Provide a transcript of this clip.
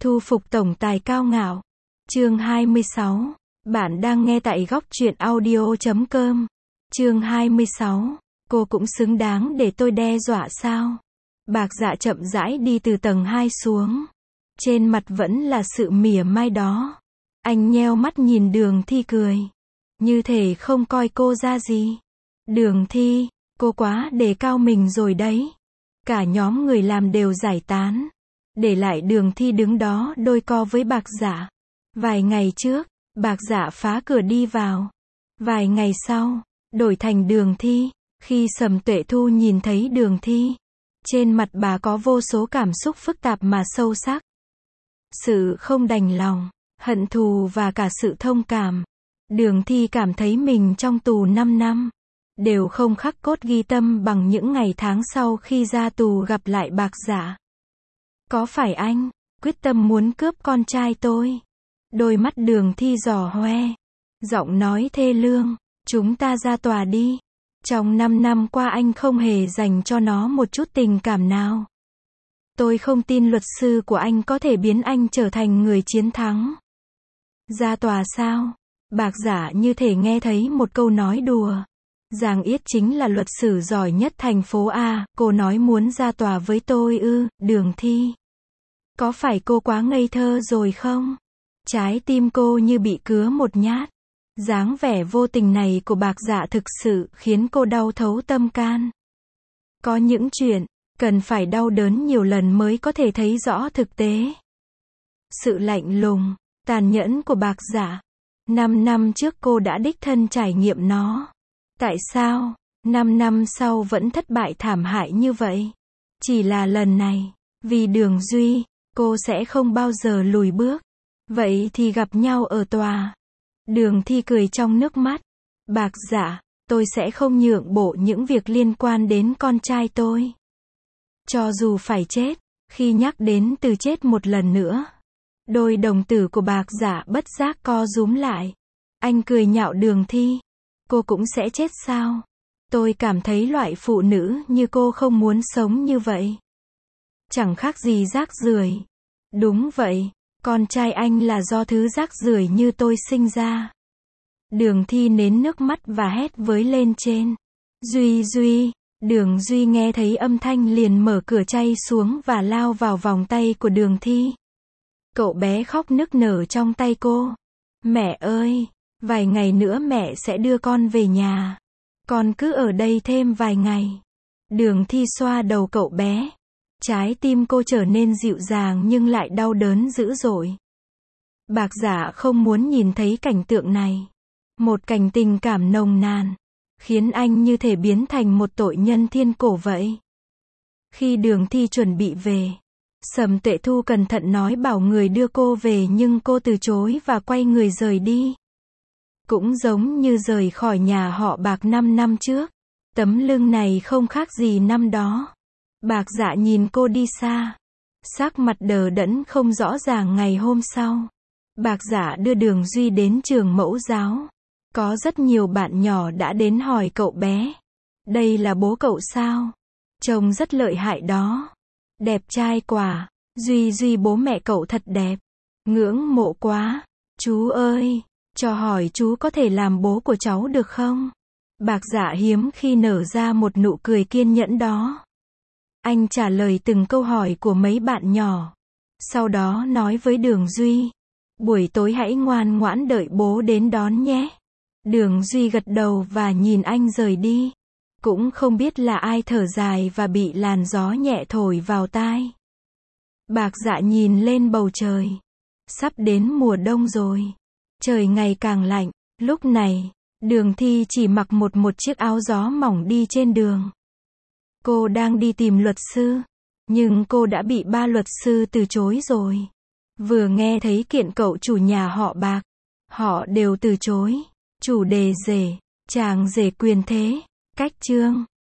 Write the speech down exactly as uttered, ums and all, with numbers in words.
Thu phục tổng tài cao ngạo. Chương hai mươi sáu. Bạn đang nghe tại góc truyện audio chấm com. Chương hai mươi sáu. Cô cũng xứng đáng để tôi đe dọa sao? Bạc Dạ chậm rãi đi từ tầng hai xuống. Trên mặt vẫn là sự mỉa mai đó. Anh nheo mắt nhìn Đường Thi cười. Như thể không coi cô ra gì. Đường Thi, cô quá đề cao mình rồi đấy. Cả nhóm người làm đều giải tán. Để lại Đường Thi đứng đó đôi co với Bạc Dạ. Vài ngày trước, Bạc Dạ phá cửa đi vào. Vài ngày sau, đổi thành Đường Thi. Khi Sầm Tuệ Thu nhìn thấy Đường Thi, trên mặt bà có vô số cảm xúc phức tạp mà sâu sắc. Sự không đành lòng, hận thù và cả sự thông cảm. Đường Thi cảm thấy mình trong tù năm năm, đều không khắc cốt ghi tâm bằng những ngày tháng sau khi ra tù gặp lại Bạc Dạ. Có phải anh quyết tâm muốn cướp con trai tôi? Đôi mắt Đường Thi giỏ hoe, giọng nói thê lương, chúng ta ra tòa đi. Trong năm năm qua anh không hề dành cho nó một chút tình cảm nào. Tôi không tin luật sư của anh có thể biến anh trở thành người chiến thắng. Ra tòa sao? Bạc Dạ như thể nghe thấy một câu nói đùa. Giang Yết chính là luật sư giỏi nhất thành phố A, cô nói muốn ra tòa với tôi ư? Đường Thi, có phải cô quá ngây thơ rồi không? Trái tim cô như bị cứa một nhát. Dáng vẻ vô tình này của Bạc Dạ thực sự khiến cô đau thấu tâm can. Có những chuyện, cần phải đau đớn nhiều lần mới có thể thấy rõ thực tế. Sự lạnh lùng, tàn nhẫn của Bạc Dạ. Năm năm trước cô đã đích thân trải nghiệm nó. Tại sao, năm năm sau vẫn thất bại thảm hại như vậy? Chỉ là lần này, vì Đường Duy, cô sẽ không bao giờ lùi bước. Vậy thì gặp nhau ở tòa. Đường Thi cười trong nước mắt. Bạc Dạ, tôi sẽ không nhượng bộ những việc liên quan đến con trai tôi. Cho dù phải chết. Khi nhắc đến từ chết một lần nữa, đôi đồng tử của Bạc Dạ bất giác co rúm lại. Anh cười nhạo Đường Thi. Cô cũng sẽ chết sao? Tôi cảm thấy loại phụ nữ như cô không muốn sống như vậy. Chẳng khác gì rác rưởi. Đúng vậy, con trai anh là do thứ rác rưởi như tôi sinh ra. Đường Thi nén nước mắt và hét với lên trên. Duy Duy. Đường Duy nghe thấy âm thanh liền mở cửa chay xuống và lao vào vòng tay của Đường Thi. Cậu bé khóc nức nở trong tay cô. Mẹ ơi, vài ngày nữa mẹ sẽ đưa con về nhà. Con cứ ở đây thêm vài ngày. Đường Thi xoa đầu cậu bé. Trái tim cô trở nên dịu dàng nhưng lại đau đớn dữ dội. Bạc Dạ không muốn nhìn thấy cảnh tượng này. Một cảnh tình cảm nồng nàn, khiến anh như thể biến thành một tội nhân thiên cổ vậy. Khi Đường Thi chuẩn bị về, Sầm Tuệ Thu cẩn thận nói bảo người đưa cô về nhưng cô từ chối và quay người rời đi. Cũng giống như rời khỏi nhà họ Bạc năm năm trước. Tấm lưng này không khác gì năm đó. Bạc Dạ nhìn cô đi xa. Sắc mặt đờ đẫn không rõ ràng. Ngày hôm sau, Bạc Dạ đưa Đường Duy đến trường mẫu giáo. Có rất nhiều bạn nhỏ đã đến hỏi cậu bé. Đây là bố cậu sao? Trông rất lợi hại đó. Đẹp trai quả. Duy Duy bố mẹ cậu thật đẹp. Ngưỡng mộ quá. Chú ơi, cho hỏi chú có thể làm bố của cháu được không? Bạc Dạ hiếm khi nở ra một nụ cười kiên nhẫn đó. Anh trả lời từng câu hỏi của mấy bạn nhỏ. Sau đó nói với Đường Duy. Buổi tối hãy ngoan ngoãn đợi bố đến đón nhé. Đường Duy gật đầu và nhìn anh rời đi. Cũng không biết là ai thở dài và bị làn gió nhẹ thổi vào tai. Bạc Dạ nhìn lên bầu trời. Sắp đến mùa đông rồi. Trời ngày càng lạnh. Lúc này, Đường Thi chỉ mặc một một chiếc áo gió mỏng đi trên đường. Cô đang đi tìm luật sư. Nhưng cô đã bị ba luật sư từ chối rồi. Vừa nghe thấy kiện cậu chủ nhà họ Bạc, họ đều từ chối. Chủ đề rể, chàng rể quyền thế, cách chương.